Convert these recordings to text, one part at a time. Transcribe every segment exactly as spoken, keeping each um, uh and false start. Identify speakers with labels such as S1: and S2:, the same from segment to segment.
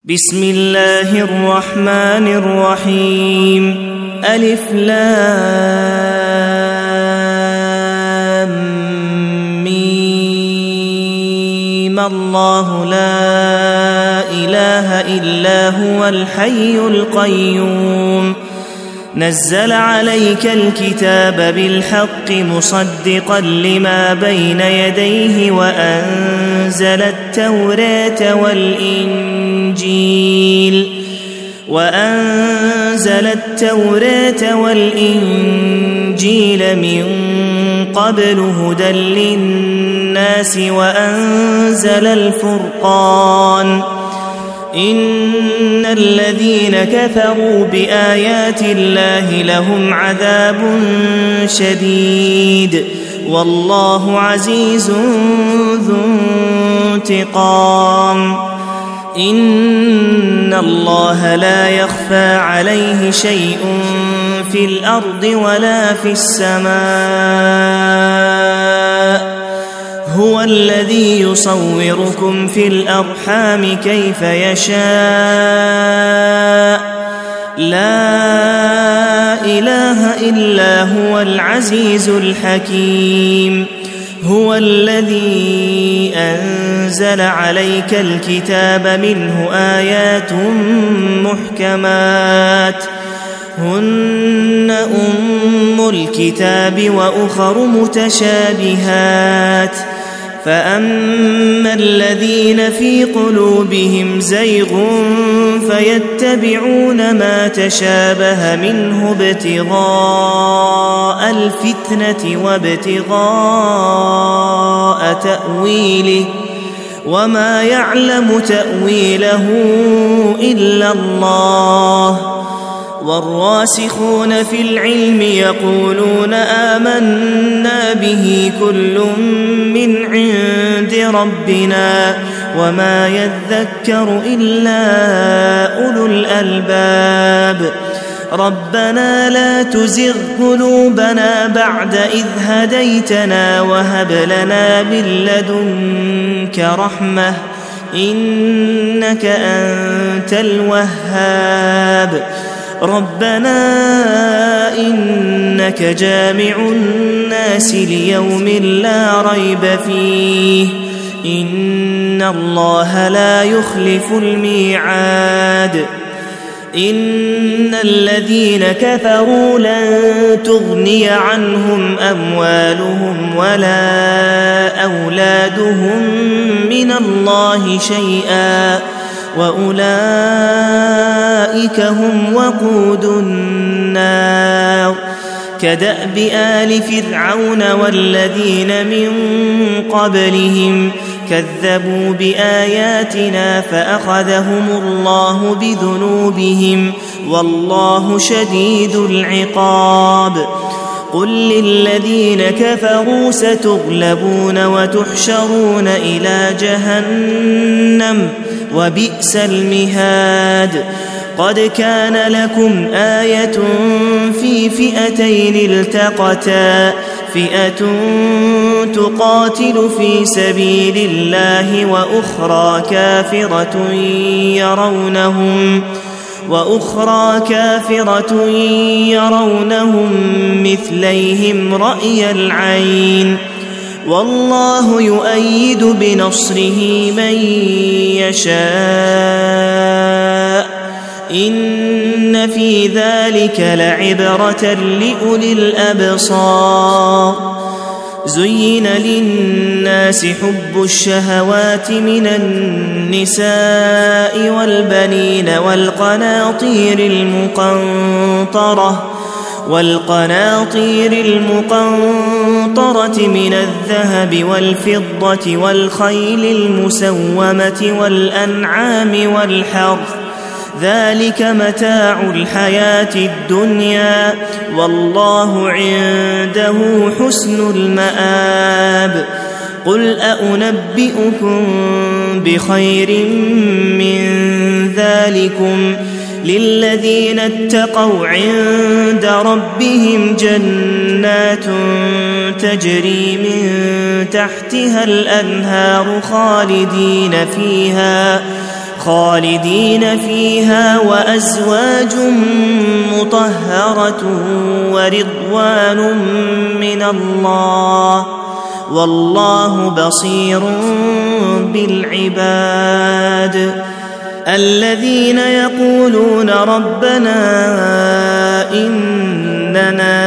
S1: بسم الله الرحمن الرحيم ألف لام ميم الله لا إله إلا هو الحي القيوم نزل عليك الكتاب بالحق مصدقا لما بين يديه وأنزل التوراة والإنجيل وأنزل التوراة والإنجيل من قبل هدى للناس وأنزل الفرقان إن الذين كفروا بآيات الله لهم عذاب شديد والله عزيز ذو انتقام إن الله لا يخفى عليه شيء في الأرض ولا في السماء هو الذي يصوركم في الأرحام كيف يشاء لا إله إلا هو العزيز الحكيم هو الذي أنزل عليك الكتاب منه آيات محكمات هن أم الكتاب وأخر متشابهات فأما الذين في قلوبهم زيغ فيتبعون ما تشابه منه ابتغاء الفتنة وابتغاء تأويله وما يعلم تأويله إلا الله والراسخون في العلم يقولون آمنا به كل من عند ربنا وما يذكر إلا أولو الألباب ربنا لا تزغ قلوبنا بعد إذ هديتنا وهب لنا من لدنك رحمة إنك أنت الوهاب ربنا إنك جامع الناس ليوم لا ريب فيه إن الله لا يخلف الميعاد إن الذين كفروا لن تغني عنهم أموالهم ولا أولادهم من الله شيئا وأولئك هم وقود النار كدأب آل فرعون والذين من قبلهم كذبوا بآياتنا فأخذهم الله بذنوبهم والله شديد العقاب قل للذين كفروا ستغلبون وتحشرون إلى جهنم وبئس المهاد قد كان لكم آية في فئتين التقتا فئة تقاتل في سبيل الله وأخرى كافرة يرونهم وأخرى كافرة يرونهم مثليهم رأي العين والله يؤيد بنصره من يشاء إن في ذلك لعبرة لأولي الأبصار زين للناس حب الشهوات من النساء والبنين والقناطير المقنطرة والقناطير المقنطرة من الذهب والفضة والخيل المسومة والأنعام والحرث ذلك متاع الحياة الدنيا والله عنده حسن المآب قل أنبئكم بخير من ذلكم للذين اتقوا عند ربهم جنات تجري من تحتها الأنهار خالدين فيها خالدين فيها وأزواج مطهرة ورضوان من الله والله بصير بالعباد. الذين يقولون ربنا إننا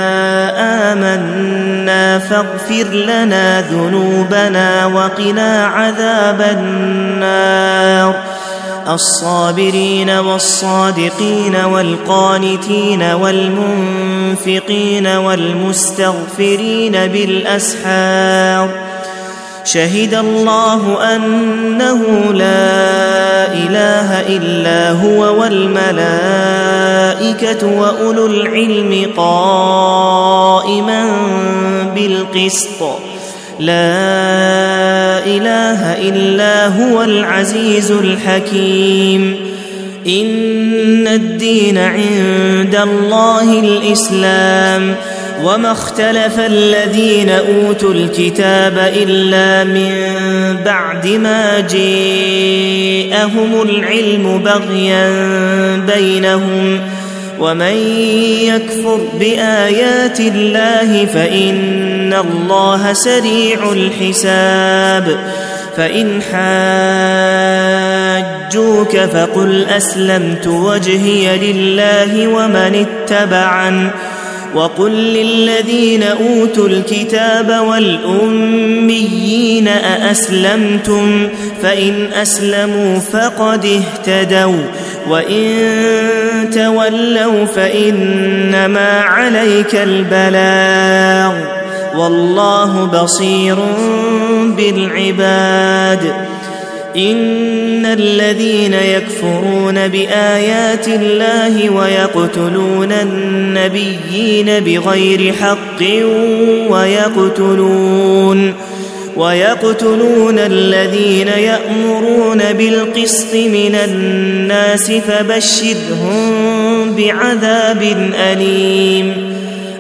S1: آمنا فاغفر لنا ذنوبنا وقنا عذاب النار الصابرين والصادقين والقانتين والمنفقين والمستغفرين بالأسحار شهد الله أنه لا إله إلا هو والملائكة وأولو العلم قائما بالقسط لا إله إلا هو العزيز الحكيم. إن الدين عند الله الإسلام وما اختلف الذين أوتوا الكتاب إلا من بعد ما جاءهم العلم بغيا بينهم ومن يكفر بآيات الله فإن الله سريع الحساب. فإن حاجوك فقل أسلمت وجهي لله ومن اتبعن وقل للذين أوتوا الكتاب والأميين أأسلمتم فإن أسلموا فقد اهتدوا وإن تولوا فإنما عليك البلاغ والله بصير بالعباد. إن الذين يكفرون بآيات الله ويقتلون النبيين بغير حق ويقتلون ويقتلون الذين يأمرون بالقسط من الناس فبشرهم بعذاب أليم.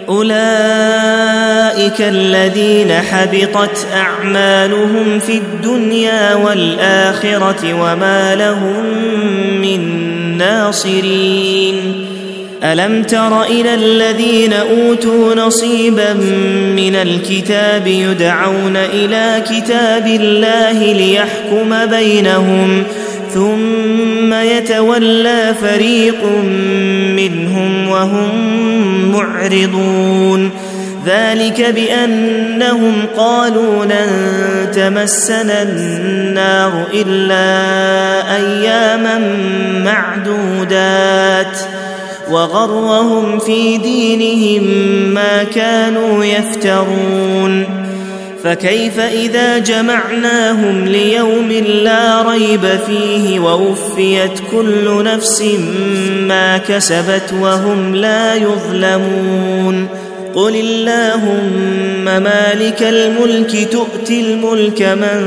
S1: أولئك الذين حبطت أعمالهم في الدنيا والآخرة وما لهم من ناصرين. ألم تر إلى الذين أوتوا نصيبا من الكتاب يدعون إلى كتاب الله ليحكم بينهم ثم يتولى فريق منهم وهم معرضون ذلك بأنهم قالوا لن تمسنا النار إلا أياما معدودات وغرهم في دينهم ما كانوا يفترون. فكيف إذا جمعناهم ليوم لا ريب فيه ووفيت كل نفس ما كسبت وهم لا يظلمون. قل اللهم مالك الملك تؤتي الملك من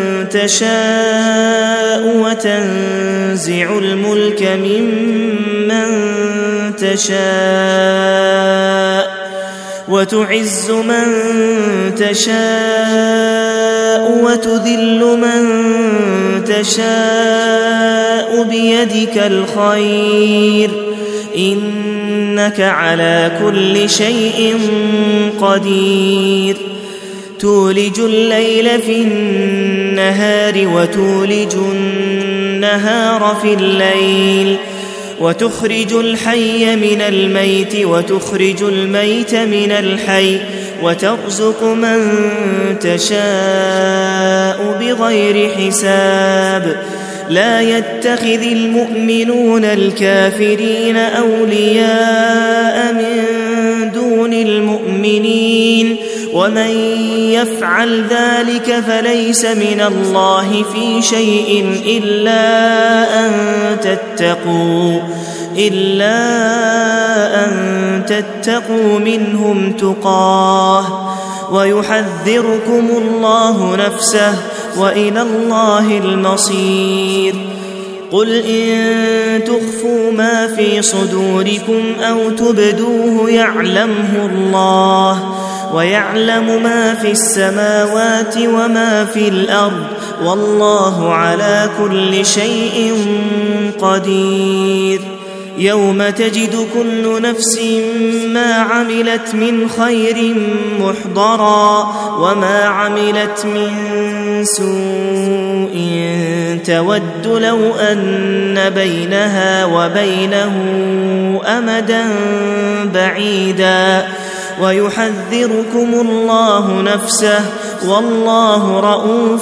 S1: تشاء وتنزع الملك ممن تشاء وتعز من تشاء وتذل من تشاء بيدك الخير إنك على كل شيء قدير. تولج الليل في النهار وتولج النهار في الليل وتخرج الحي من الميت وتخرج الميت من الحي وترزق من تشاء بغير حساب. لا يتخذ المؤمنون الكافرين أولياء من دون المؤمنين ومن يفعل ذلك فليس من الله في شيء إلا أن تتقوا إلا أن تتقوا منهم تقاه ويحذركم الله نفسه وإلى الله المصير. قل إن تخفوا ما في صدوركم أو تبدوه يعلمه الله ويعلم ما في السماوات وما في الأرض والله على كل شيء قدير. يوم تجد كل نفس ما عملت من خير محضرا وما عملت من سوء تود لو أن بينها وبينه أمدا بعيدا ويحذركم الله نفسه والله رؤوف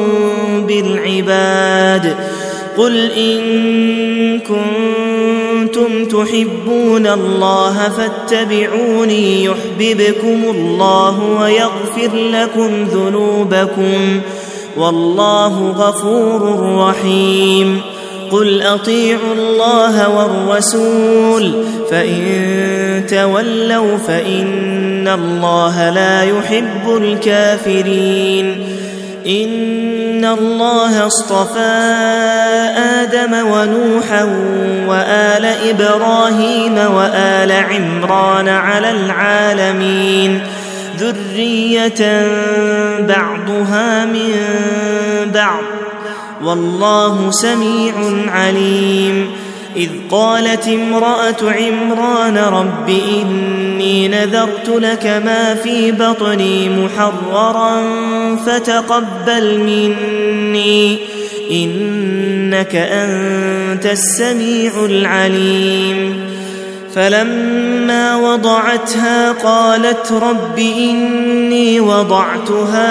S1: بالعباد. قل إن كنتم تحبون الله فاتبعوني يحببكم الله ويغفر لكم ذنوبكم والله غفور رحيم. قل أطيعوا الله والرسول فإن تولوا فإن الله لا يحب الكافرين. إن الله اصطفى آدم ونوحا وآل إبراهيم وآل عمران على العالمين ذرية بعضها من بعض والله سميع عليم. إذ قالت امرأة عمران رب إني نذرت لك ما في بطني محررا فتقبل مني إنك أنت السميع العليم. فلما وضعتها قالت رب إني وضعتها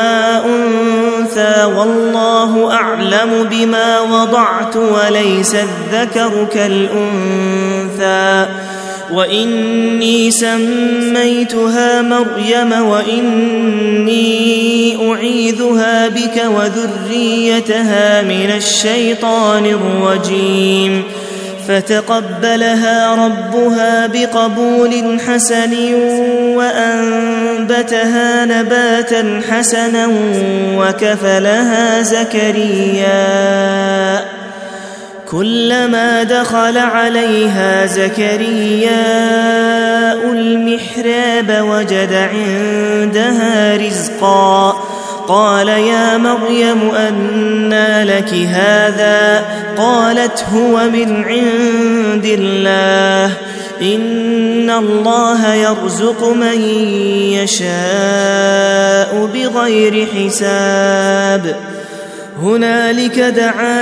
S1: أنثى والله أعلم بما وضعت وليس الذكر كالأنثى وإني سميتها مريم وإني أعيذها بك وذريتها من الشيطان الرجيم. فتقبلها ربها بقبول حسن وأنبتها نباتا حسنا وكفلها زكريا. كلما دخل عليها زكرياء المحراب وجد عندها رزقا قال يا مريم أنى لك هذا قالت هو من عند الله إن الله يرزق من يشاء بغير حساب. هنالك دعا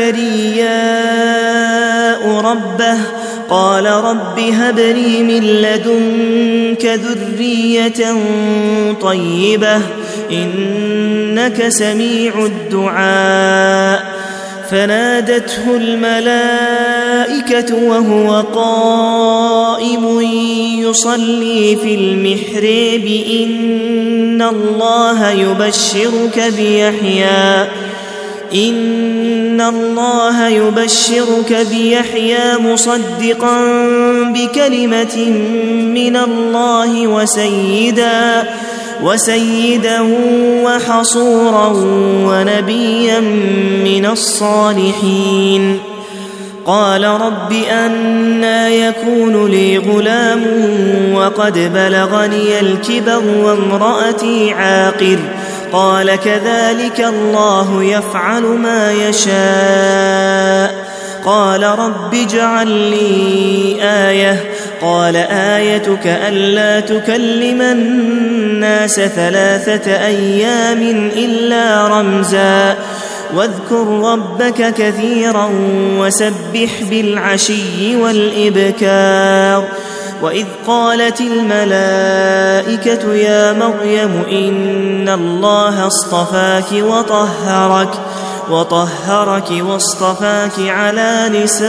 S1: زكرياء ربه قال رب هب لي من لدنك ذرية طيبة إنك سميع الدعاء. فنادته الملائكة وهو قائم يصلي في المحراب إن الله يبشرك بيحيى إن الله يبشرك بيحيى مصدقا بكلمة من الله وسيدا وسيدا وحصورا ونبيا من الصالحين. قال رب أنى يكون لي غلام وقد بلغني الكبر وامرأتي عاقر قال كذلك الله يفعل ما يشاء. قال رب اجعل لي آية قال آيتك ألا تكلم الناس ثلاثة أيام إلا رمزا واذكر ربك كثيرا وسبح بالعشي والإبكار. وإذ قالت الملائكة يا مريم إن الله اصطفاك وطهرك وطهرك واصطفاك على نساء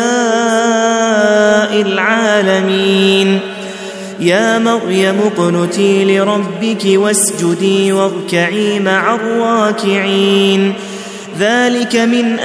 S1: العالمين. يا مريم اقنتي لربك واسجدي واركعي مع الراكعين. ذلك من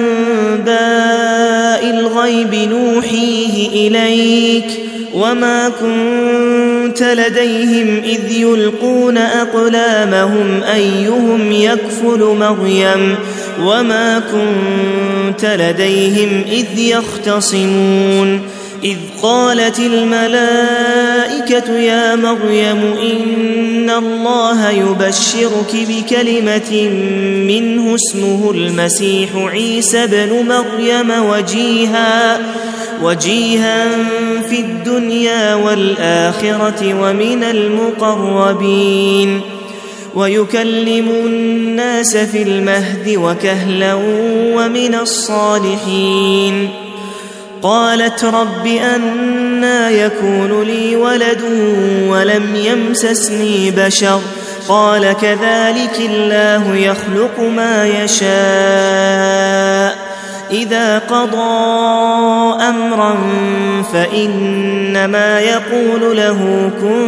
S1: أنباء الغيب نوحيه إليك وما كنت لديهم إذ يلقون أقلامهم أيهم يكفل مريم وما كنت لديهم إذ يختصمون. إذ قالت الملائكة يا مريم إن الله يبشرك بكلمة منه اسمه المسيح عيسى بن مريم وجيها وجيها في الدنيا والآخرة ومن المقربين ويكلم الناس في المهد وكهلا ومن الصالحين. قالت رب أنى يكون لي ولد ولم يمسسني بشر قال كذلك الله يخلق ما يشاء إذا قضى أمرا فإنما يقول له كن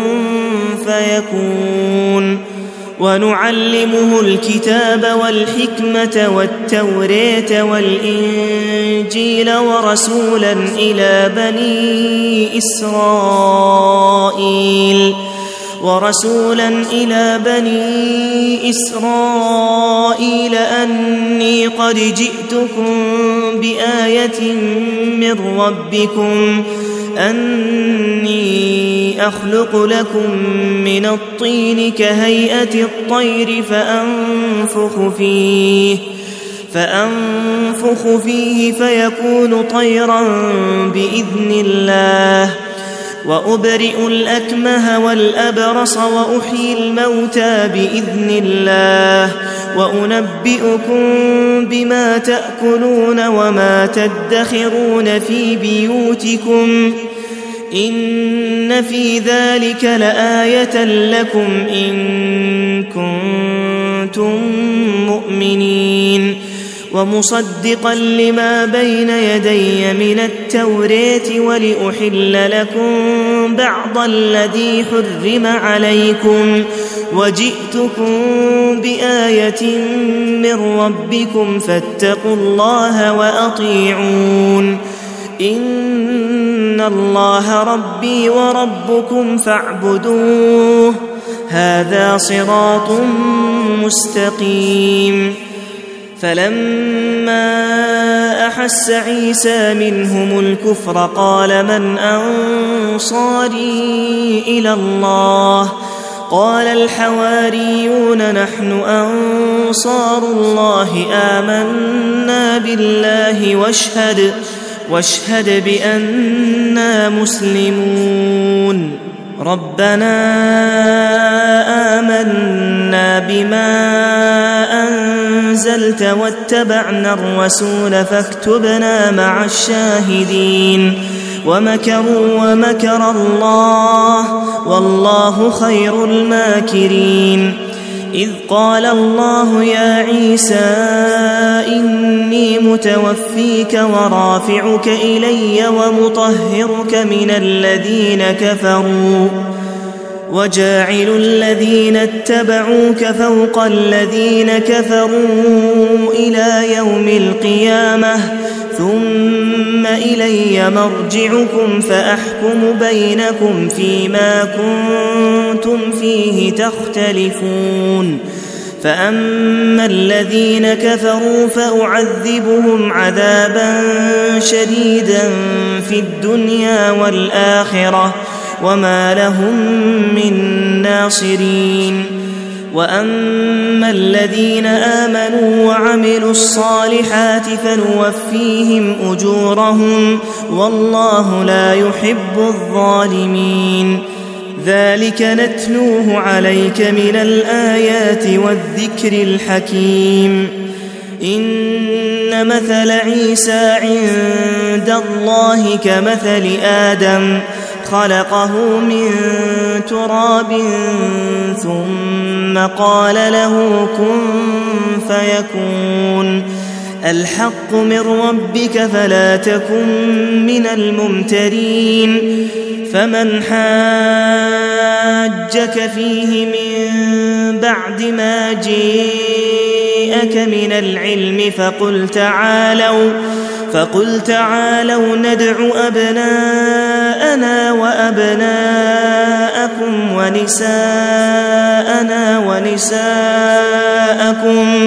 S1: فيكون. ونعلمه الكتاب والحكمة والتوراة والإنجيل ورسولا إلى بني إسرائيل ورسولا إلى بني إسرائيل أني قد جئتكم بآية من ربكم أني أخلق لكم من الطين كهيئة الطير فأنفخ فيه فأنفخ فيه فيكون طيرا بإذن الله وأبرئ الأكمه والأبرص وأحيي الموتى بإذن الله وأنبئكم بما تأكلون وما تدخرون في بيوتكم إن في ذلك لآية لكم إن كنتم مؤمنين. ومصدقا لما بين يدي من التوراة ولأحل لكم بعض الذي حرم عليكم وجئتكم بآية من ربكم فاتقوا الله وأطيعون إن الله ربي وربكم فاعبدوه هذا صراط مستقيم. فلما أحس عيسى منهم الكفر قال من أنصاري إلى الله قال الحواريون نحن أنصار الله آمنا بالله واشهد واشهد بأننا مسلمون. ربنا آمنا بما أنزلت واتبعنا الرسول فاكتبنا مع الشاهدين. ومكروا ومكر الله والله خير الماكرين. إذ قال الله يا عيسى إني متوفيك ورافعك إلي ومطهرك من الذين كفروا وجاعل الذين اتبعوك فوق الذين كفروا إلى يوم القيامة ثم إلي مرجعكم فأحكم بينكم فيما كنتم فيه تختلفون. فأما الذين كفروا فأعذبهم عذابا شديدا في الدنيا والآخرة وما لهم من ناصرين. وأما الذين آمنوا وعملوا الصالحات فنوفيهم أجورهم والله لا يحب الظالمين. ذلك نتلوه عليك من الآيات والذكر الحكيم. إن مثل عيسى عند الله كمثل آدم خلقه من تراب ثم قال له كن فيكون. الحق من ربك فلا تكن من الممترين. فمن حاجك فيه من بعد ما جاءك من العلم فقل تعالوا فقل تعالوا ندع أبناءنا وأبناءكم ونساءنا ونساءكم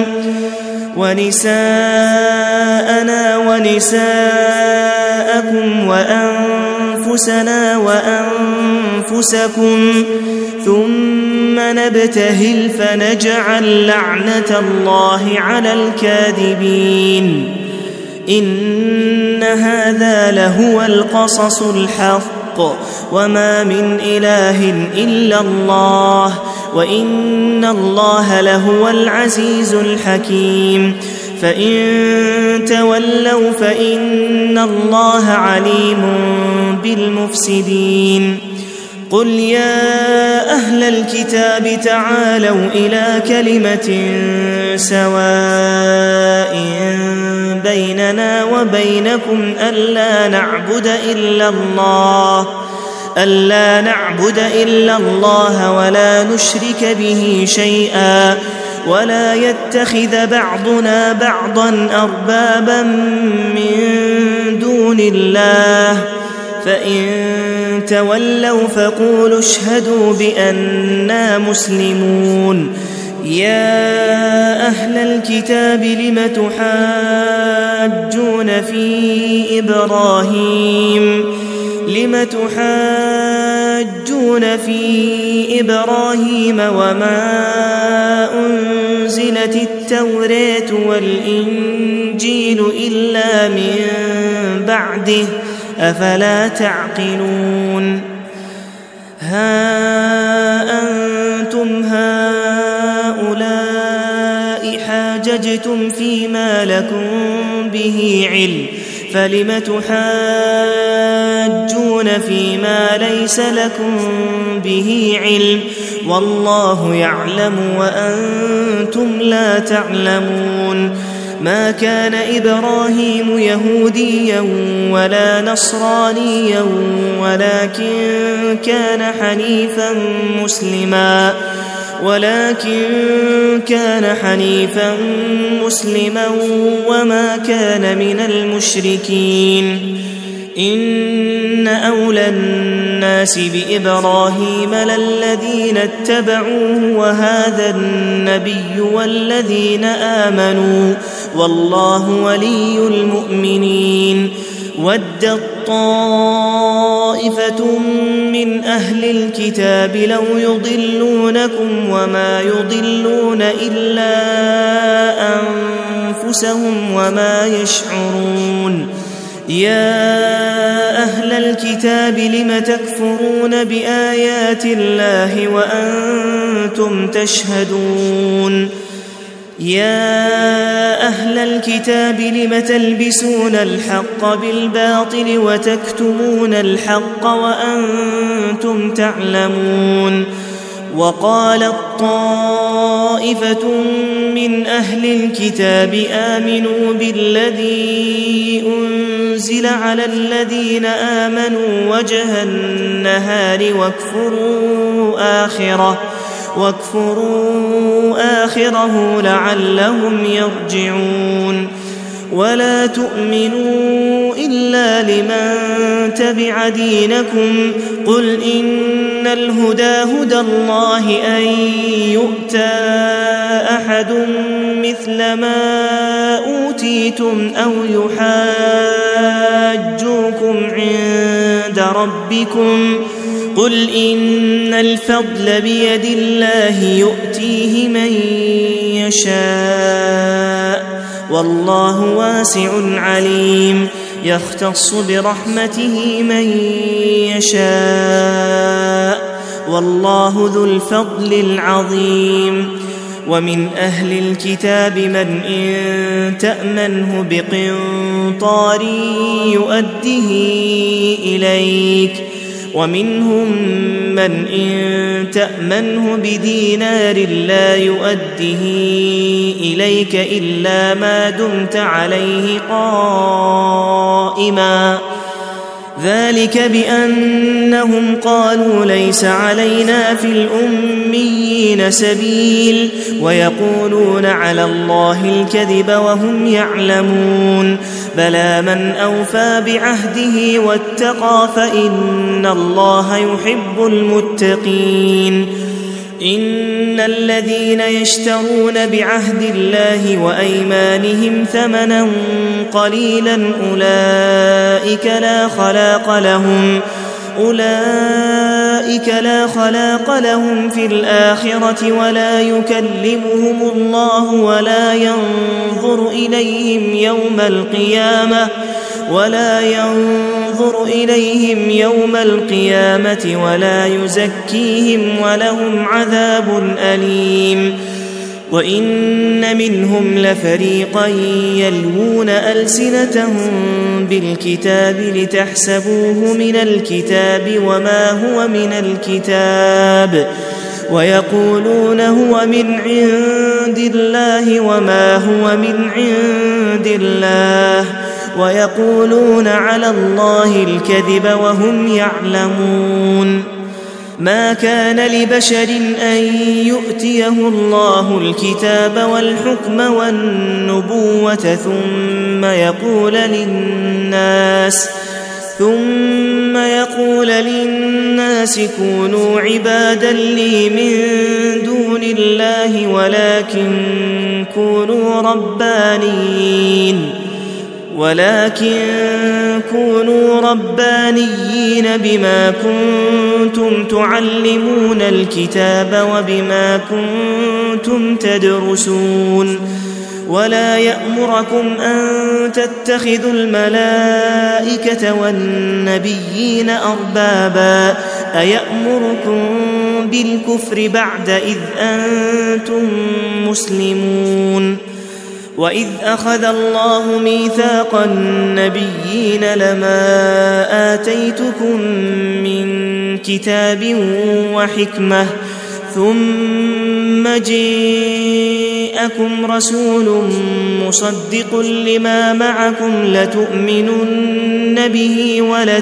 S1: ونساءنا ونساءكم وأنفسنا أنفسنا وأنفسكم ثم نبتهل فنجعل لعنة الله على الكاذبين إن هذا لهو القصص الحق وما من إله إلا الله وإن الله لهو العزيز الحكيم فإن تولوا فإن الله عليم بالمفسدين قل يا أهل الكتاب تعالوا إلى كلمة سواء بيننا وبينكم ألا نعبد إلا الله ألا نعبد إلا الله ولا نشرك به شيئا ولا يتخذ بعضنا بعضا أربابا من دون الله فإن تولوا فقولوا اشهدوا بأننا مسلمون يا أهل الكتاب لم تحاجون في إبراهيم لم تحاجون في إبراهيم وما أنزلت التوراة والإنجيل إلا من بعده أفلا تعقلون ها أنتم هؤلاء حاججتم فيما لكم به علم فلم تحاجون فيما ليس لكم به علم والله يعلم وأنتم لا تعلمون ما كان إبراهيم يهوديا ولا نصرانيا ولكن كان حنيفا مسلما ولكن كان حنيفا مسلما وما كان من المشركين إن أولى الناس بإبراهيم للذين اتبعوه وهذا النبي والذين آمنوا والله ولي المؤمنين ودت طائفة من أهل الكتاب لو يضلونكم وما يضلون إلا أنفسهم وما يشعرون يا أهل الكتاب لم تكفرون بآيات الله وأنتم تشهدون يا أهل الكتاب لم تلبسون الحق بالباطل وتكتمون الحق وأنتم تعلمون وقالت طائفة من أهل الكتاب آمنوا بالذي أنزل على الذين آمنوا وجه النهار واكفروا آخره واكفروا آخره لعلهم يرجعون ولا تؤمنوا إلا لمن تبع دينكم قل إن الهدى هدى الله أن يؤتى أحد مثل ما أوتيتم أو يحاجوكم عند ربكم قل إن الفضل بيد الله يؤتيه من يشاء والله واسع عليم يختص برحمته من يشاء والله ذو الفضل العظيم ومن أهل الكتاب من إن تأمنه بقنطار يؤده إليك ومنهم من إن تأمنه بدينار لا يؤده إليك إلا ما دمت عليه قائما ذلك بأنهم قالوا ليس علينا في الأميين سبيل ويقولون على الله الكذب وهم يعلمون بلى من أوفى بعهده واتقى فإن الله يحب المتقين إن الذين يشترون بعهد الله وأيمانهم ثمنا قليلا أولئك لا خلاق لهم أولئك لا خلاق لهم في الآخرة ولا يكلمهم الله ولا ينظر إليهم يوم القيامة ولا ينظر إليهم يوم القيامة ولا يزكيهم ولهم عذاب أليم. وإن منهم لفريقا يلوون ألسنتهم بالكتاب لتحسبوه من الكتاب وما هو من الكتاب ويقولون هو من عند الله وما هو من عند الله ويقولون على الله الكذب وهم يعلمون. ما كان لبشر أن يؤتيه الله الكتاب والحكم والنبوة ثم يقول للناس ثم يقول للناس كونوا عبادا لي من دون الله ولكن كونوا ربانيين ولكن كونوا ربانيين بما كنتم تعلمون الكتاب وبما كنتم تدرسون ولا يأمركم أن تتخذوا الملائكة والنبيين أربابا أيأمركم بالكفر بعد إذ أنتم مسلمون. وإذ أخذ الله ميثاق النبيين لما آتيتكم من كتاب وحكمة ثم جاءكم رسول مصدق لما معكم لتؤمنن به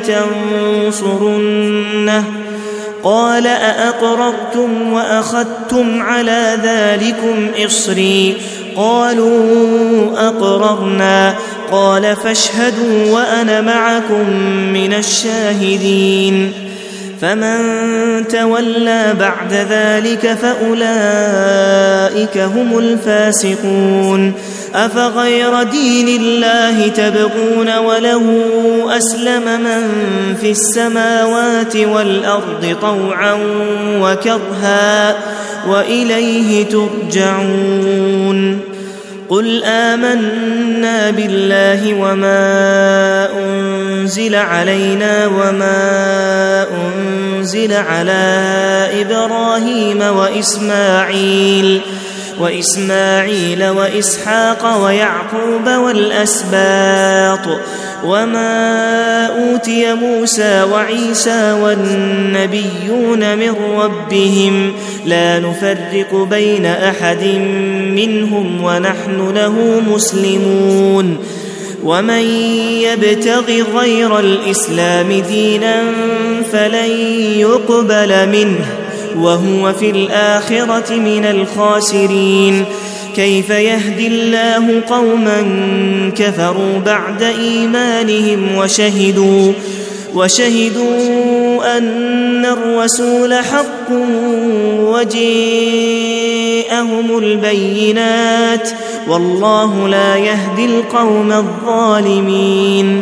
S1: ولتنصرنه قال أأقررتم وأخذتم على ذلكم إصري قالوا أقررنا قال فاشهدوا وأنا معكم من الشاهدين. فمن تولى بعد ذلك فأولئك هم الفاسقون. أفغير دين الله تبغون وله أسلم من في السماوات والأرض طوعا وكرها وإليه ترجعون. قل آمنا بالله وما أنزل علينا وما أنزل على إبراهيم وإسماعيل وإسماعيل وإسحاق ويعقوب والأسباط وما أوتي موسى وعيسى والنبيون من ربهم لا نفرق بين أحد منهم ونحن له مسلمون. ومن يبتغ غير الإسلام دينا فلن يقبل منه وهو في الآخرة من الخاسرين. كيف يهدي الله قوما كفروا بعد إيمانهم وشهدوا وشهدوا أن الرسول حق وجاءهم البينات والله لا يهدي القوم الظالمين.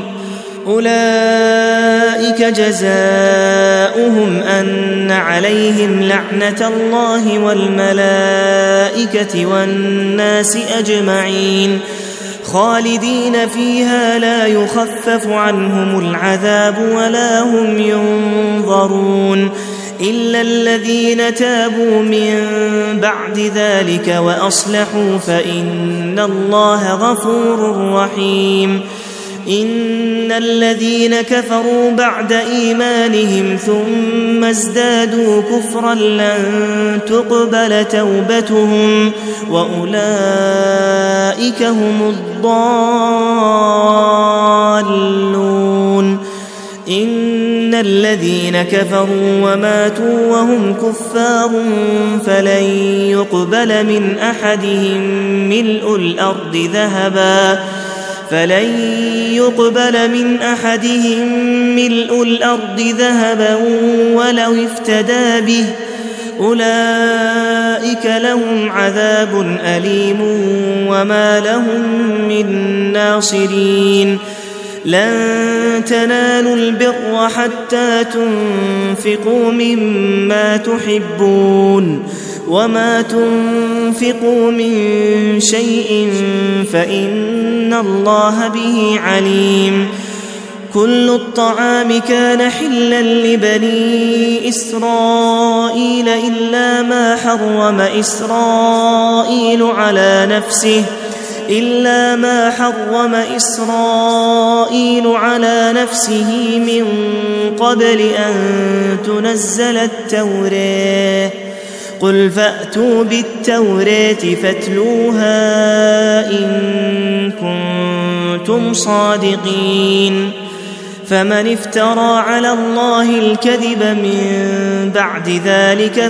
S1: أولئك جزاؤهم أن عليهم لعنة الله والملائكة والناس أجمعين خالدين فيها لا يخفف عنهم العذاب ولا هم ينظرون إلا الذين تابوا من بعد ذلك وأصلحوا فإن الله غفور رحيم. إن الذين كفروا بعد إيمانهم ثم ازدادوا كفرا لن تقبل توبتهم وأولئك هم الضالون. إن الذين كفروا وماتوا وهم كفار فلن يقبل من أحدهم ملء الأرض ذهبا فلن يقبل من أحدهم ملء الأرض ذهبا ولو افتدى به أولئك لهم عذاب أليم وما لهم من ناصرين. لن تنالوا البر حتى تنفقوا مما تحبون وما تنفقوا من شيء فإن الله به عليم كل الطعام كان حلا لبني إسرائيل إلا ما حرم إسرائيل على نفسه إلا ما حرم إسرائيل على نفسه من قبل أن تنزل التوراة قل فأتوا بالتوراة فاتلوها إن كنتم صادقين فمن افترى على الله الكذب من بعد ذلك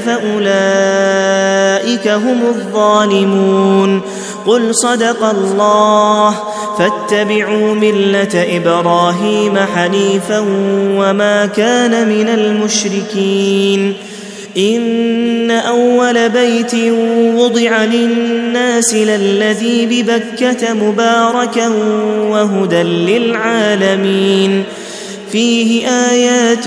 S1: فأولئك هم الظالمون قل صدق الله فاتبعوا ملة إبراهيم حنيفا وما كان من المشركين إن أول بيت وضع للناس للذي ببكة مباركا وهدى للعالمين فيه آيات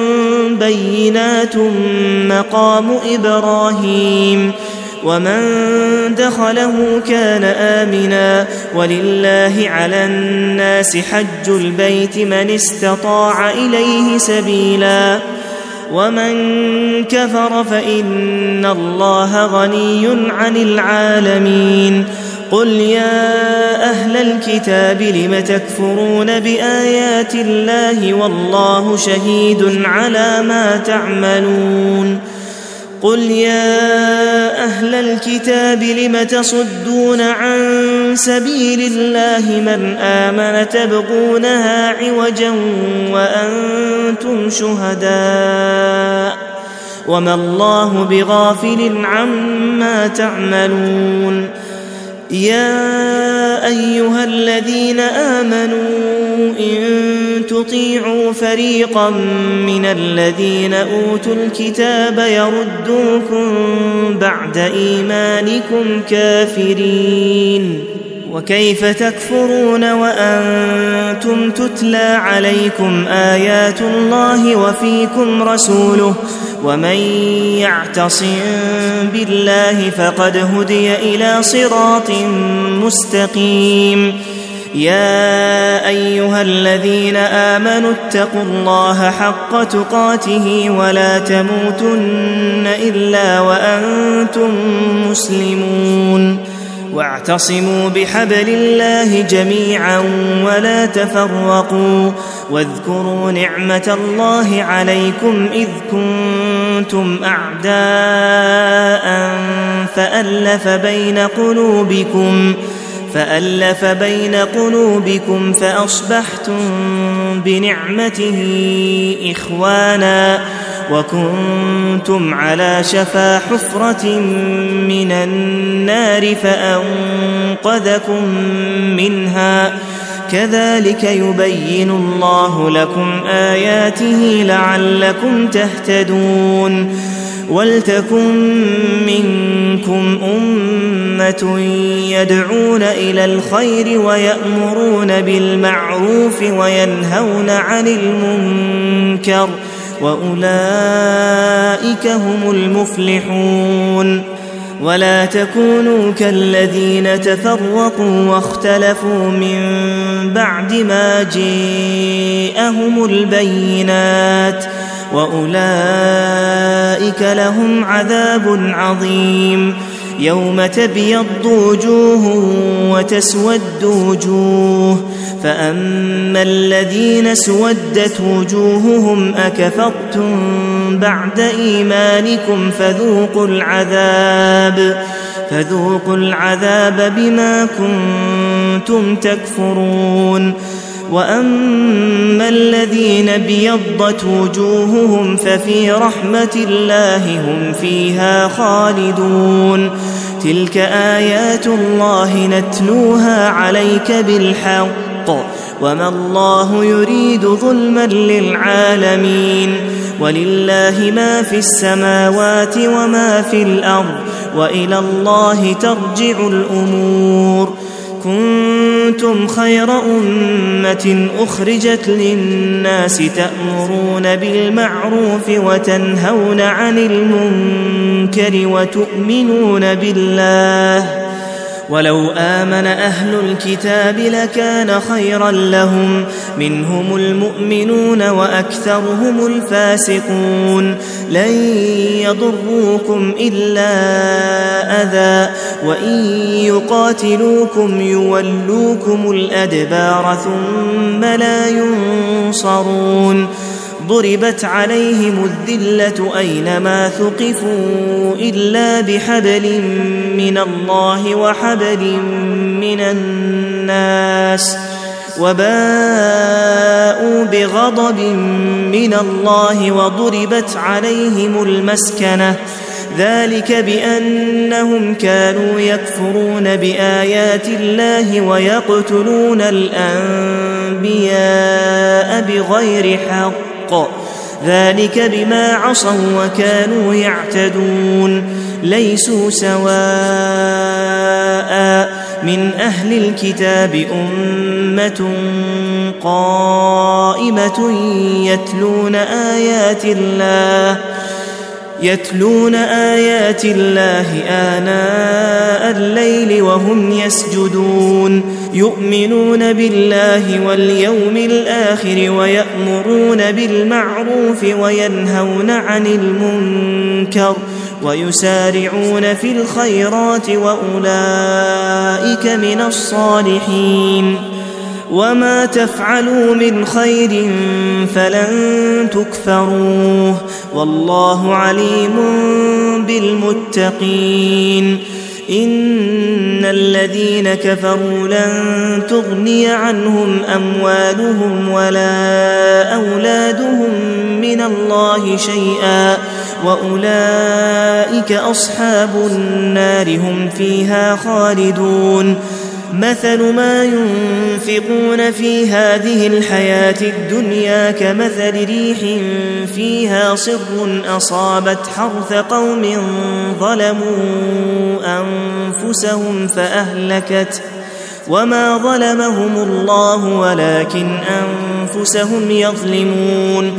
S1: بينات مقام إبراهيم ومن دخله كان آمنا ولله على الناس حج البيت من استطاع إليه سبيلا ومن كفر فإن الله غني عن العالمين قل يا أهل الكتاب لم تكفرون بآيات الله والله شهيد على ما تعملون قل يا أهل الكتاب لم تصدون عن سبيل الله من آمن تبغونها عوجا وأنتم شهداء وما الله بغافل عما تعملون يا أيها الذين آمنوا إن تطيعوا فريقا من الذين أوتوا الكتاب يردوكم بعد إيمانكم كافرين وكيف تكفرون وأنتم تتلى عليكم آيات الله وفيكم رسوله ومن يعتصم بالله فقد هدي إلى صراط مستقيم يا أيها الذين آمنوا اتقوا الله حق تقاته ولا تموتن إلا وأنتم مسلمون واعتصموا بحبل الله جميعا ولا تفرقوا واذكروا نعمة الله عليكم إذ كنتم أعداء فألف بين قلوبكم فألف بين قلوبكم فأصبحتم بنعمته إخوانا وكنتم على شفا حفرة من النار فأنقذكم منها كذلك يبين الله لكم آياته لعلكم تهتدون ولتكن منكم أمة يدعون إلى الخير ويأمرون بالمعروف وينهون عن المنكر وأولئك هم المفلحون ولا تكونوا كالذين تفرقوا واختلفوا من بعد ما جاءهم البينات وأولئك لهم عذاب عظيم يوم تبيض وجوه وتسود وجوه فأما الذين اسودت وجوههم أكفرتم بعد إيمانكم فذوقوا العذاب فذوقوا العذاب بما كنتم تكفرون وأما الذين ابيضت وجوههم ففي رحمة الله هم فيها خالدون تلك آيات الله نتلوها عليك بالحق وما الله يريد ظلما للعالمين ولله ما في السماوات وما في الأرض وإلى الله ترجع الأمور كنتم كنتم خير أمة أخرجت للناس تأمرون بالمعروف وتنهون عن المنكر وتؤمنون بالله ولو آمن أهل الكتاب لكان خيرا لهم منهم المؤمنون وأكثرهم الفاسقون لن يضروكم إلا أذى وإن يقاتلوكم يولوكم الأدبار ثم لا ينصرون ضربت عليهم الذلة أينما ثقفوا إلا بحبل من الله وحبل من الناس وباءوا بغضب من الله وضربت عليهم المسكنة ذلك بأنهم كانوا يكفرون بآيات الله ويقتلون الأنبياء بغير حق ذلك بما عصوا وكانوا يعتدون ليسوا سواء من أهل الكتاب أمة قائمة يتلون آيات الله يتلون آيات الله آناء الليل وهم يسجدون يؤمنون بالله واليوم الآخر ويأمرون بالمعروف وينهون عن المنكر ويسارعون في الخيرات وأولئك من الصالحين وما تفعلوا من خير فلن تكفروه والله عليم بالمتقين إن الذين كفروا لن تغني عنهم أموالهم ولا أولادهم من الله شيئا وأولئك أصحاب النار هم فيها خالدون مثل ما ينفقون في هذه الحياة الدنيا كمثل ريح فيها صر أصابت حرث قوم ظلموا أنفسهم فأهلكت وما ظلمهم الله ولكن أنفسهم يظلمون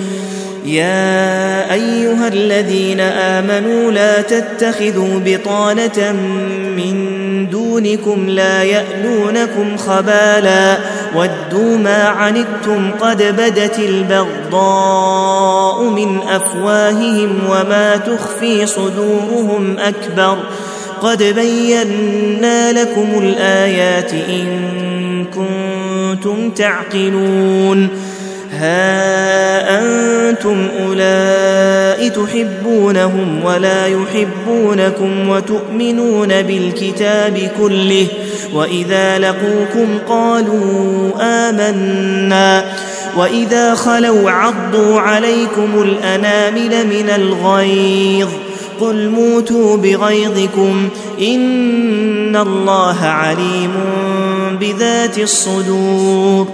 S1: يا أيها الذين آمنوا لا تتخذوا بطانة من دونكم لا يألونكم خبالا ودوا ما عنتم قد بدت البغضاء من أفواههم وما تخفي صدورهم أكبر قد بينا لكم الآيات إن كنتم تعقلون ها أنتم أولئك تحبونهم ولا يحبونكم وتؤمنون بالكتاب كله وإذا لقوكم قالوا آمنا وإذا خلوا عضوا عليكم الأنامل من الغيظ قل موتوا بغيظكم إن الله عليم بذات الصدور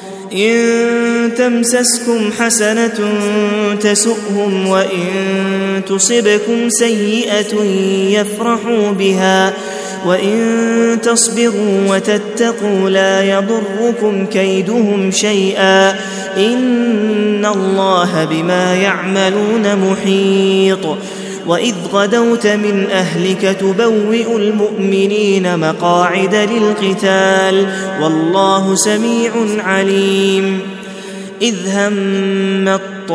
S1: إن تمسسكم حسنة تسؤهم وإن تصبكم سيئة يفرحوا بها وإن تصبروا وتتقوا لا يضركم كيدهم شيئا إن الله بما يعملون محيط وإذ غدوت من أهلك تبوئ المؤمنين مقاعد للقتال والله سميع عليم إذ هم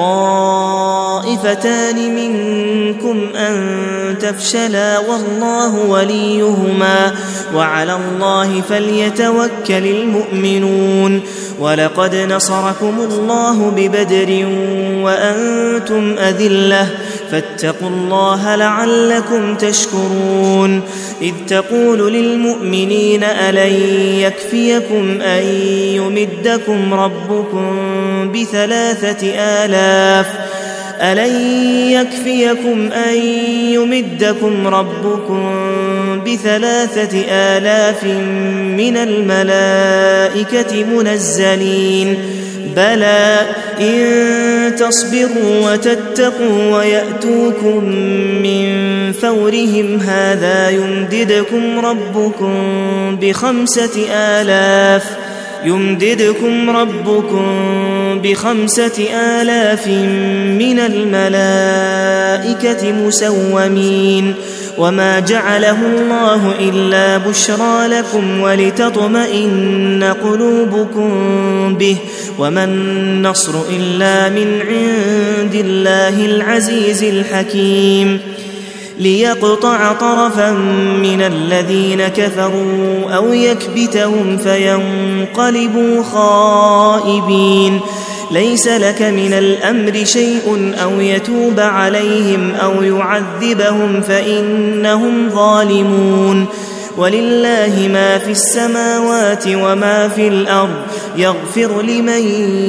S1: الطائفتان منكم أن تفشلا والله وليهما وعلى الله فليتوكل المؤمنون ولقد نصركم الله ببدر وأنتم أذلة فاتقوا الله لعلكم تشكرون إذ تقول للمؤمنين ألن يكفيكم أن يمدكم ربكم بثلاثة آلاف ألن يكفيكم أن يمدكم ربكم بثلاثة آلاف من الملائكة منزلين بلى إن تصبروا وتتقوا ويأتوكم من فورهم هذا يمددكم ربكم بخمسة آلاف يمددكم ربكم بخمسة آلاف من الملائكة مسومين وما جعله الله إلا بشرى لكم ولتطمئن قلوبكم به وما النصر إلا من عند الله العزيز الحكيم ليقطع طرفا من الذين كفروا أو يكبتهم فينقلبوا خائبين ليس لك من الأمر شيء أو يتوب عليهم أو يعذبهم فإنهم ظالمون ولله ما في السماوات وما في الأرض يغفر لمن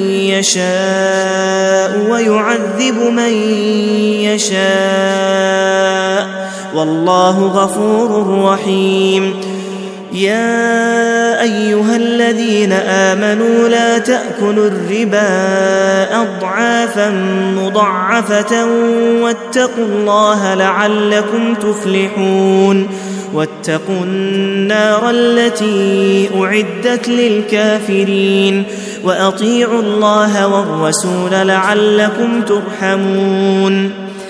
S1: يشاء ويعذب من يشاء والله غفور رحيم يا أيها الذين آمنوا لا تأكلوا الربا أضعافا مضاعفة واتقوا الله لعلكم تفلحون واتقوا النار التي أعدت للكافرين وأطيعوا الله والرسول لعلكم ترحمون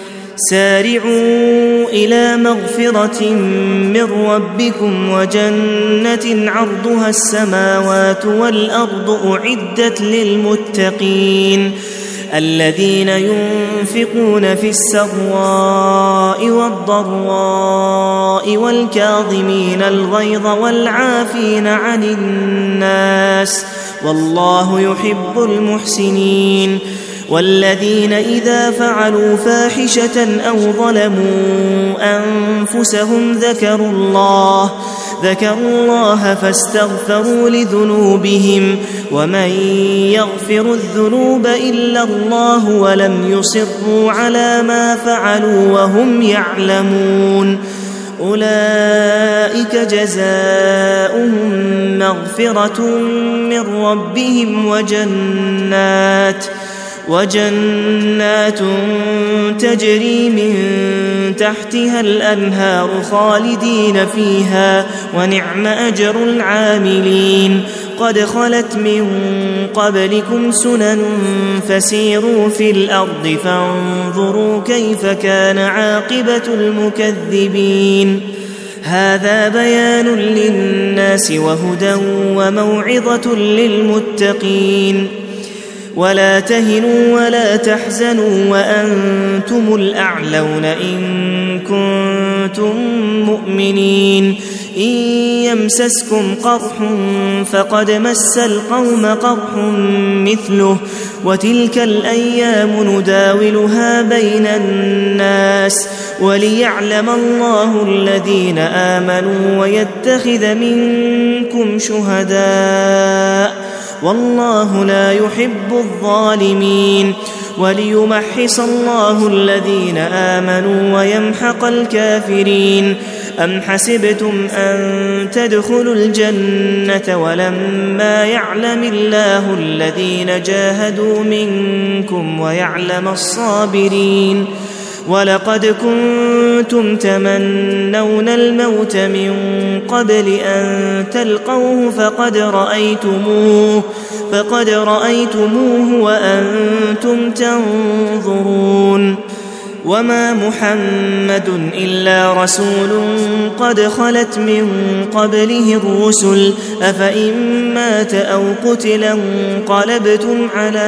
S1: سارعوا إلى مغفرة من ربكم وجنة عرضها السماوات والأرض أعدت للمتقين الذين ينفقون في السراء والضراء والكاظمين الغيظ والعافين عن الناس والله يحب المحسنين والذين إذا فعلوا فاحشة أو ظلموا أنفسهم ذكروا الله ذكروا الله فاستغفروا لذنوبهم ومن يغفر الذنوب إلا الله ولم يصروا على ما فعلوا وهم يعلمون أولئك جزاؤهم مغفرة من ربهم وجنات وجنات تجري من تحتها الأنهار خالدين فيها ونعم أجر العاملين قد خلت من قبلكم سنن فسيروا في الأرض فانظروا كيف كان عاقبة المكذبين هذا بيان للناس وهدى وموعظة للمتقين ولا تهنوا ولا تحزنوا وأنتم الأعلون إن كنتم مؤمنين إن يمسسكم قرح فقد مس القوم قرح مثله وتلك الأيام نداولها بين الناس وليعلم الله الذين آمنوا ويتخذ منكم شهداء والله لا يحب الظالمين وليمحص الله الذين آمنوا ويمحق الكافرين أم حسبتم أن تدخلوا الجنة ولما يعلم الله الذين جاهدوا منكم ويعلم الصابرين ولقد كنتم تمنون الموت من قبل أن تلقوه فقد رأيتموه فقد رأيتموه وأنتم تنظرون وما محمد إلا رسول قد خلت من قبله الرسل أفإن مات أو قتل انقلبتم على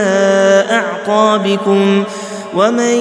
S1: أعقابكم ومن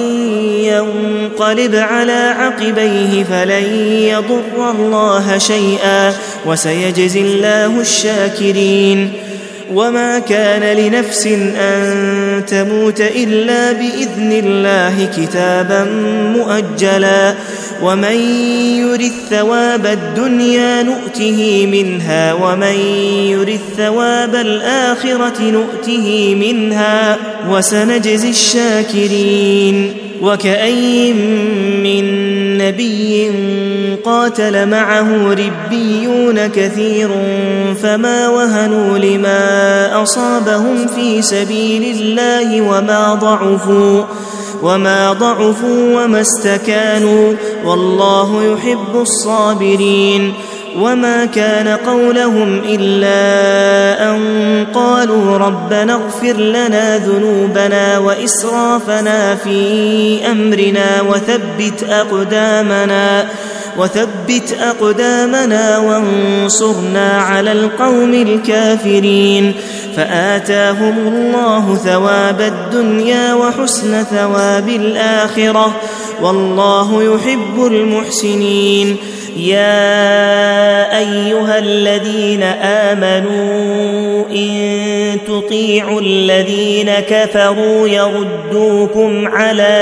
S1: ينقلب على عقبيه فلن يضر الله شيئا وسيجزي الله الشاكرين وما كان لنفس أن تموت إلا بإذن الله كتابا مؤجلا ومن يرث ثواب الدنيا نؤته منها ومن يرث ثواب الآخرة نؤته منها وسنجزي الشاكرين وكأي من نبي قاتل معه ربيون كثير فما وهنوا لما أصابهم في سبيل الله وما ضعفوا وما ضعفوا وما استكانوا والله يحب الصابرين. وما كان قولهم إلا أن قالوا ربنا اغفر لنا ذنوبنا وإسرافنا في أمرنا وثبت أقدامنا وثبت أقدامنا وانصرنا على القوم الكافرين. فآتاهم الله ثواب الدنيا وحسن ثواب الآخرة والله يحب المحسنين. يا أيها الذين آمنوا إن تطيعوا الذين كفروا يردوكم على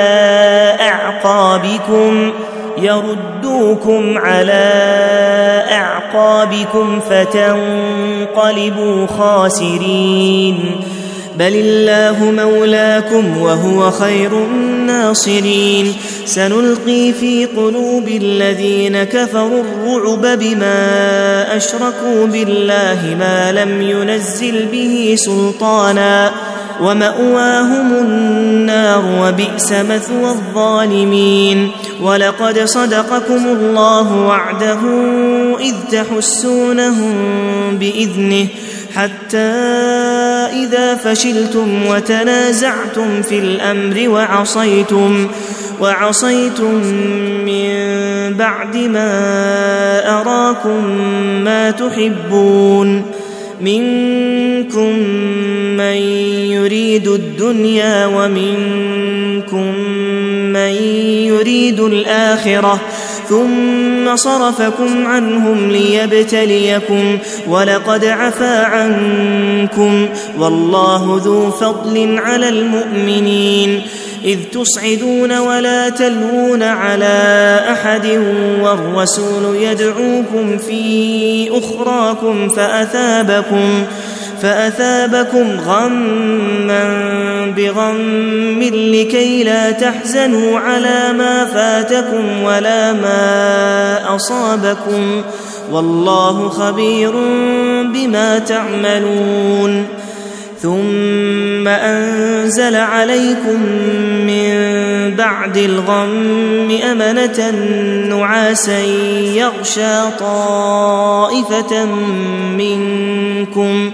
S1: أعقابكم يردوكم على أعقابكم فتنقلبوا خاسرين. بل الله مولاكم وهو خير الناصرين. سنلقي في قلوب الذين كفروا الرعب بما أشركوا بالله ما لم ينزل به سلطانا ومأواهم النار وبئس مثوى الظالمين. ولقد صدقكم الله وعده إذ تحسونهم بإذنه حتى إذا فشلتم وتنازعتم في الأمر وعصيتم وعصيتم من بعد ما أراكم ما تحبون منكم من يريد الدنيا ومنكم من يريد الآخرة ثم صرفكم عنهم ليبتليكم ولقد عفا عنكم والله ذو فضل على المؤمنين. إذ تصعدون ولا تلوون على أحد والرسول يدعوكم في أخراكم فأثابكم فأثابكم غما بغم لكي لا تحزنوا على ما فاتكم ولا ما أصابكم والله خبير بما تعملون. ثم أنزل عليكم من بعد الغم أمنة نعاسا يغشى طائفة منكم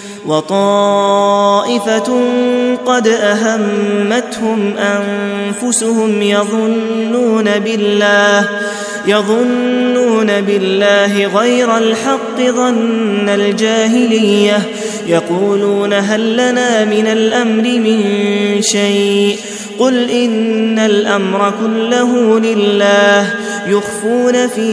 S1: وطائفة قد أهمتهم أنفسهم يظنون بالله يظنون بالله غير الحق ظن الجاهلية يقولون هل لنا من الأمر من شيء قل إن الأمر كله لله يخفون في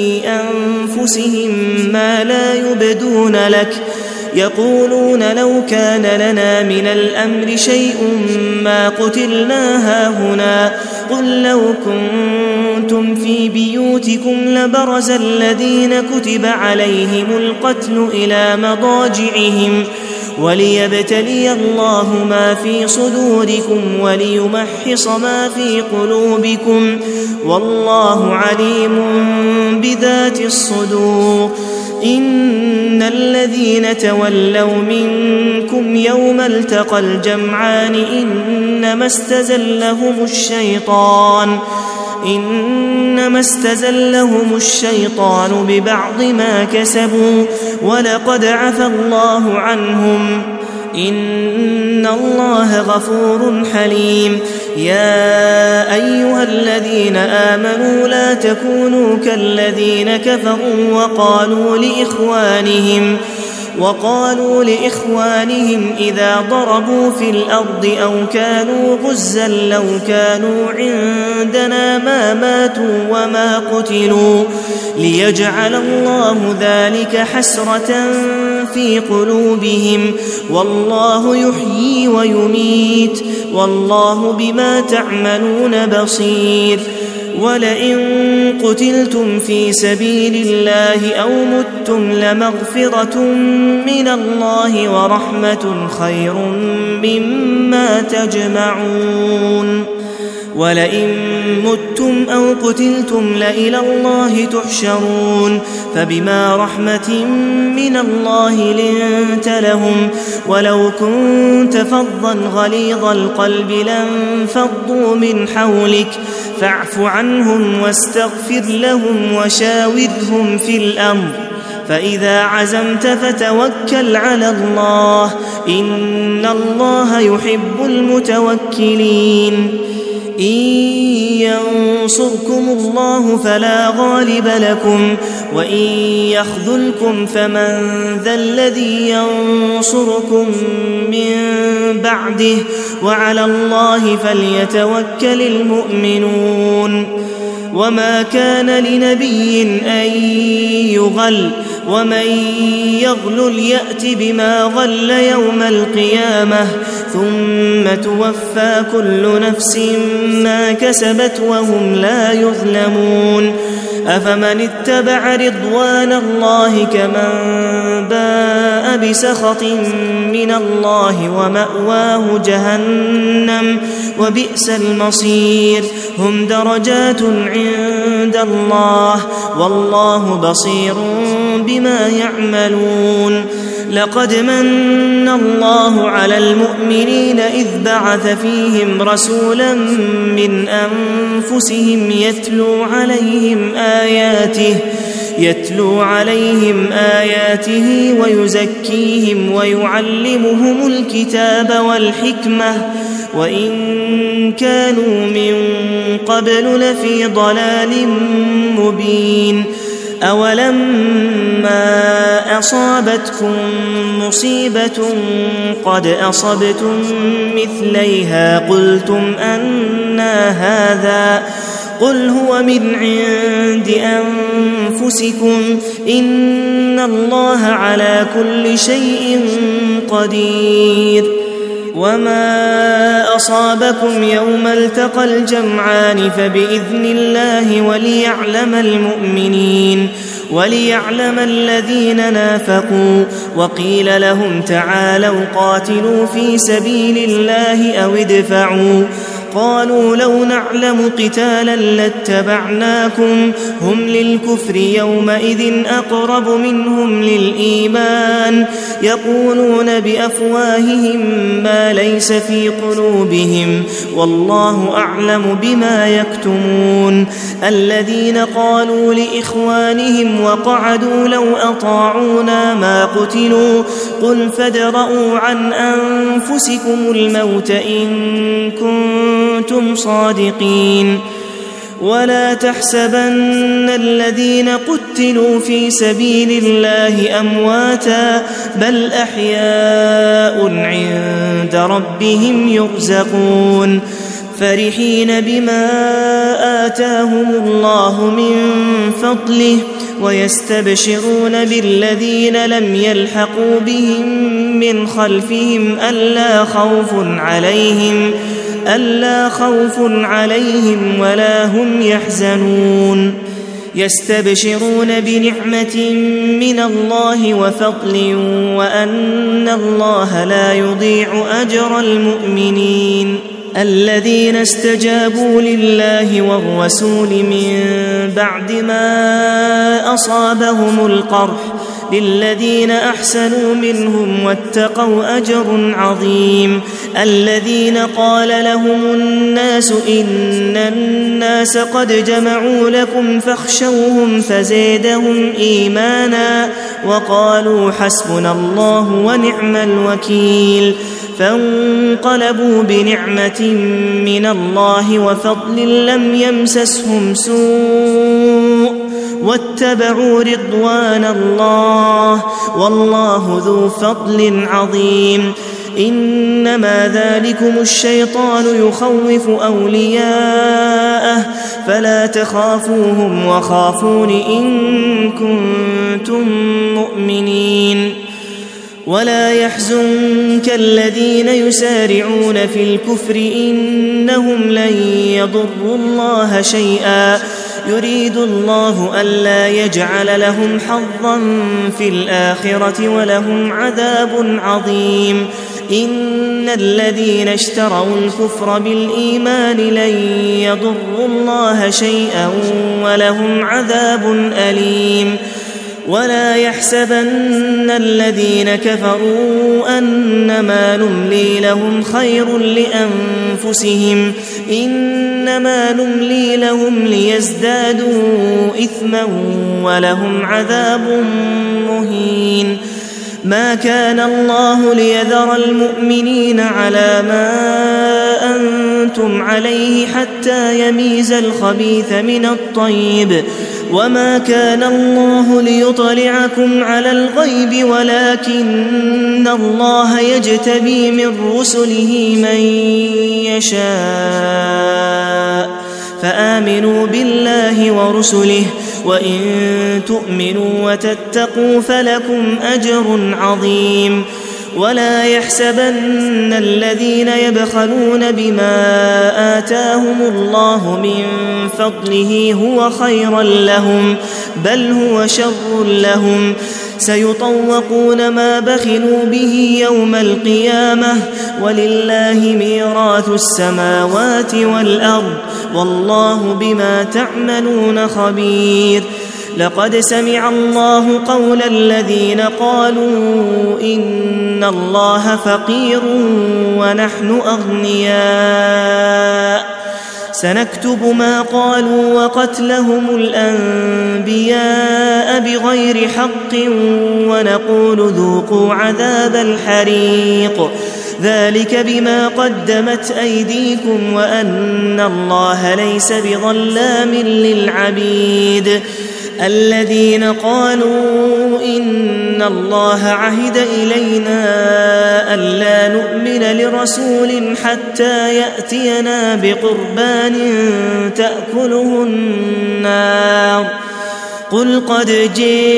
S1: أنفسهم ما لا يبدون لك يقولون لو كان لنا من الأمر شيء ما قتلنا هاهنا قل لو كنتم في بيوتكم لبرز الذين كتب عليهم القتل إلى مضاجعهم وليبتلي الله ما في صدوركم وليمحص ما في قلوبكم والله عليم بذات الصدور. إن الذين تولوا منكم يوم التقى الجمعان إنما استزلهم الشيطان إنما استزلهم الشيطان ببعض ما كسبوا ولقد عفى الله عنهم إن الله غفور حليم. يا أيها الذين آمنوا لا تكونوا كالذين كفروا وقالوا لإخوانهم وقالوا لإخوانهم إذا ضربوا في الأرض أو كانوا غزا لو كانوا عندنا ما ماتوا وما قتلوا ليجعل الله ذلك حسرة في قلوبهم والله يحيي ويميت والله بما تعملون بصير. ولئن قتلتم في سبيل الله أو متم لمغفرة من الله ورحمة خير مما تجمعون. ولئن متم أو قتلتم لإلى الله تحشرون فبما رحمة من الله لنت لهم ولو كنت فظا غليظ القلب لانفضوا من حولك فاعف عنهم واستغفر لهم وشاورهم في الأمر فإذا عزمت فتوكل على الله إن الله يحب المتوكلين إن ينصركم الله فلا غالب لكم وإن يخذلكم فمن ذا الذي ينصركم من بعده وعلى الله فليتوكل المؤمنون وما كان لنبي أن يغل ومن يغلل يأت بما غل يوم القيامة ثم توفى كل نفس ما كسبت وهم لا يظلمون أفمن اتبع رضوان الله كمن باء بسخط من الله ومأواه جهنم وبئس المصير هم درجات عند الله والله بصير بما يعملون لقد من الله على المؤمنين إذ بعث فيهم رسولا من أنفسهم يتلو عليهم آياته يتلو عليهم آياته ويزكيهم ويعلمهم الكتاب والحكمة وإن كانوا من قبل لفي ضلال مبين أولما أصابتكم مصيبة قد أصبتم مثليها قلتم أنى هذا قل هو من عند أنفسكم إن الله على كل شيء قدير وما أصابكم يوم التقى الجمعان فبإذن الله وليعلم المؤمنين وليعلم الذين نافقوا وقيل لهم تعالوا قاتلوا في سبيل الله أو ادفعوا قالوا لو نعلم قتالا لاتبعناكم هم للكفر يومئذ أقرب منهم للإيمان يقولون بأفواههم ما ليس في قلوبهم والله أعلم بما يكتمون الذين قالوا لإخوانهم وقعدوا لو أطاعونا ما قتلوا قل فادرءوا عن أنفسكم الموت إن كنتم كنتم صادقين ولا تحسبن الذين قتلوا في سبيل الله أمواتا بل أحياء عند ربهم يرزقون فرحين بما آتاهم الله من فضله ويستبشرون بالذين لم يلحقوا بهم من خلفهم ألا خوف عليهم ألا خوف عليهم ولا هم يحزنون يستبشرون بنعمة من الله وفضل وأن الله لا يضيع أجر المؤمنين الذين استجابوا لله والرسول من بعد ما أصابهم القرح للذين أحسنوا منهم واتقوا أجر عظيم الذين قال لهم الناس إن الناس قد جمعوا لكم فاخشوهم فزادهم إيمانا وقالوا حسبنا الله ونعم الوكيل فانقلبوا بنعمة من الله وفضل لم يمسسهم سوء واتبعوا رضوان الله والله ذو فضل عظيم إنما ذلكم الشيطان يخوف أولياءه فلا تخافوهم وخافون إن كنتم مؤمنين ولا يحزنك الذين يسارعون في الكفر إنهم لن يضروا الله شيئا يريد الله ألا يجعل لهم حظا في الآخرة ولهم عذاب عظيم إن الذين اشتروا الكفر بالإيمان لن يضروا الله شيئا ولهم عذاب أليم ولا يحسبن الذين كفروا أنما نملي لهم خير لأنفسهم إنما نملي لهم ليزدادوا إثما ولهم عذاب مهين ما كان الله ليذر المؤمنين على ما أنتم عليه حتى يميز الخبيث من الطيب وما كان الله ليطلعكم على الغيب ولكن الله يجتبي من رسله من يشاء فآمنوا بالله ورسله وإن تؤمنوا وتتقوا فلكم أجر عظيم ولا يحسبن الذين يبخلون بما آتاهم الله من فضله هو خيرا لهم بل هو شر لهم سيطوقون ما بخلوا به يوم القيامة ولله ميراث السماوات والأرض والله بما تعملون خبير لقد سمع الله قول الذين قالوا إن الله فقير ونحن أغنياء سنكتب ما قالوا وقتلهم الأنبياء بغير حق ونقول ذوقوا عذاب الحريق ذلك بما قدمت أيديكم وأن الله ليس بظلام للعبيد الذين قالوا إن الله عهد إلينا ألا نؤمن لرسول حتى يأتينا بقربان تأكله النار قل قد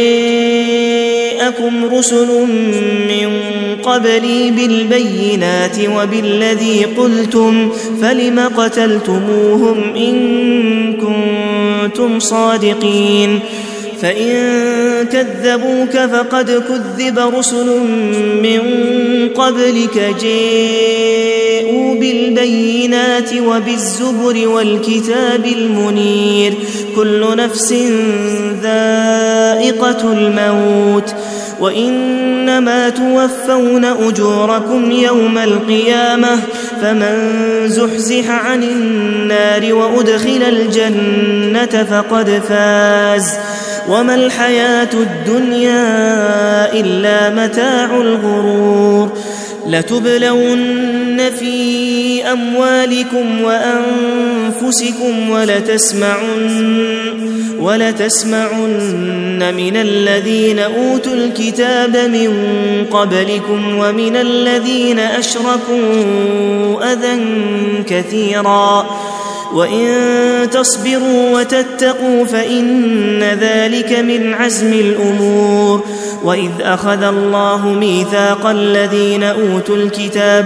S1: جاءكم رسل من قبلي بالبينات وبالذي قلتم فلم قتلتموهم إن كنتم صادقين فإن كذبوك فقد كذب رسل من قبلك جاءوا بالبينات وبالزبر والكتاب المنير كل نفس ذائقة الموت وإنما توفون أجوركم يوم القيامة فمن زحزح عن النار وأدخل الجنة فقد فاز وما الحياة الدنيا إلا متاع الغرور لتبلون في أموالكم وأنفسكم ولتسمعن, ولتسمعن من الذين أوتوا الكتاب من قبلكم ومن الذين أشركوا أذى كثيرا وإن تصبروا وتتقوا فإن ذلك من عزم الأمور وإذ أخذ الله ميثاق الذين أوتوا الكتاب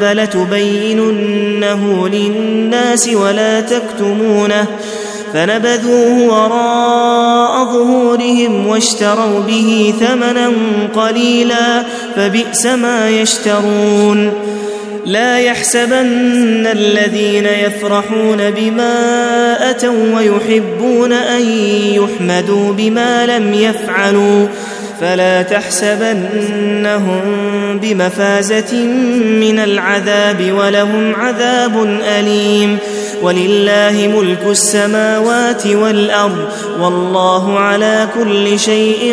S1: لتبيننه للناس ولا تكتمونه فنبذوه وراء ظهورهم واشتروا به ثمنا قليلا فبئس ما يشترون لا يحسبن الذين يفرحون بما أتوا ويحبون أن يحمدوا بما لم يفعلوا فلا تحسبنهم بمفازة من العذاب ولهم عذاب أليم ولله ملك السماوات والأرض والله على كل شيء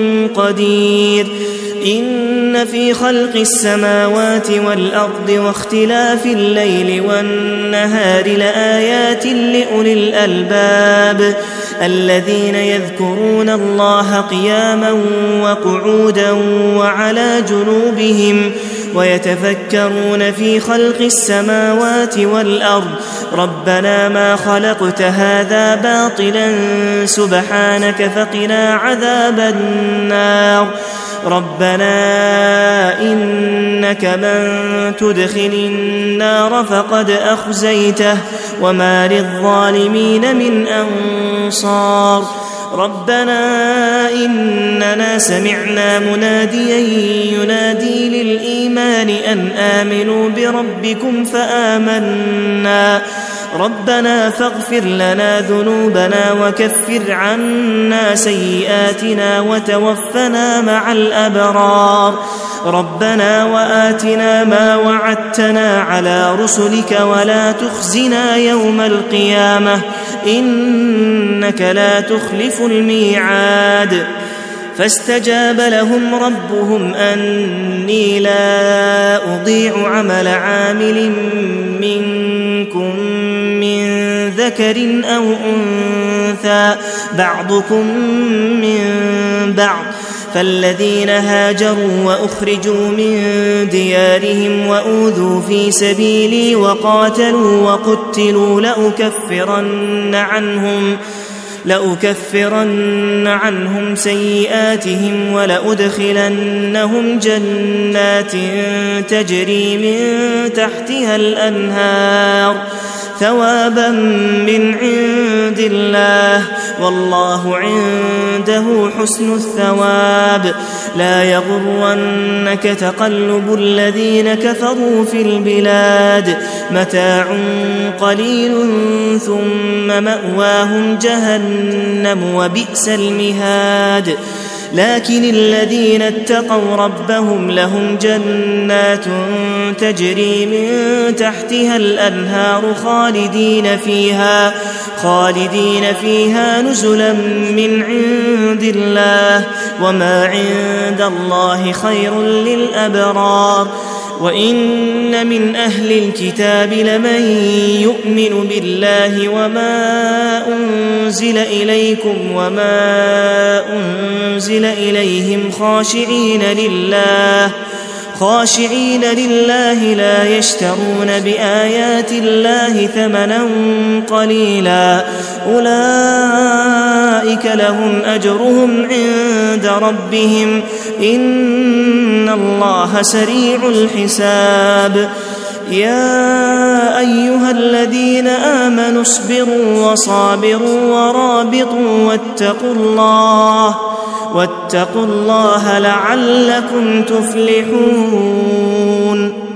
S1: قدير إن في خلق السماوات والأرض واختلاف الليل والنهار لآيات لأولي الألباب الذين يذكرون الله قياما وقعودا وعلى جنوبهم ويتفكرون في خلق السماوات والأرض ربنا ما خلقت هذا باطلا سبحانك فقنا عذاب النار ربنا إنك من تدخل النار فقد أخزيته وما للظالمين من أنصار ربنا إننا سمعنا مناديا ينادي للإيمان أن آمنوا بربكم فآمنا ربنا فاغفر لنا ذنوبنا وكفر عنا سيئاتنا وتوفنا مع الأبرار ربنا وآتنا ما وعدتنا على رسلك ولا تخزنا يوم القيامة إنك لا تخلف الميعاد فاستجاب لهم ربهم أني لا أضيع عمل عامل منكم من ذكر أو أنثى بعضكم من بعض فالذين هاجروا وأخرجوا من ديارهم وأوذوا في سبيلي وقاتلوا وقتلوا لأكفرن عنهم لأكفرن عنهم سيئاتهم ولأدخلنهم جنات تجري من تحتها الأنهار ثوابا من عند الله والله عنده حسن الثواب لا يغرنك تقلب الذين كفروا في البلاد متاع قليل ثم مأواهم جهنم وبئس المهاد لكن الذين اتقوا ربهم لهم جنات تجري من تحتها الأنهار خالدين فيها خالدين فيها نزلا من عند الله وما عند الله خير للأبرار وإن من أهل الكتاب لمن يؤمن بالله وما أنزل إليكم وما أنزل إليهم خاشعين لله خاشعين لله لا يشترون بآيات الله ثمنا قليلا أولئك لهم أجرهم عند ربهم إن الله سريع الحساب يا أيها الذين آمنوا اصبروا وصابروا ورابطوا واتقوا الله واتقوا الله لعلكم تفلحون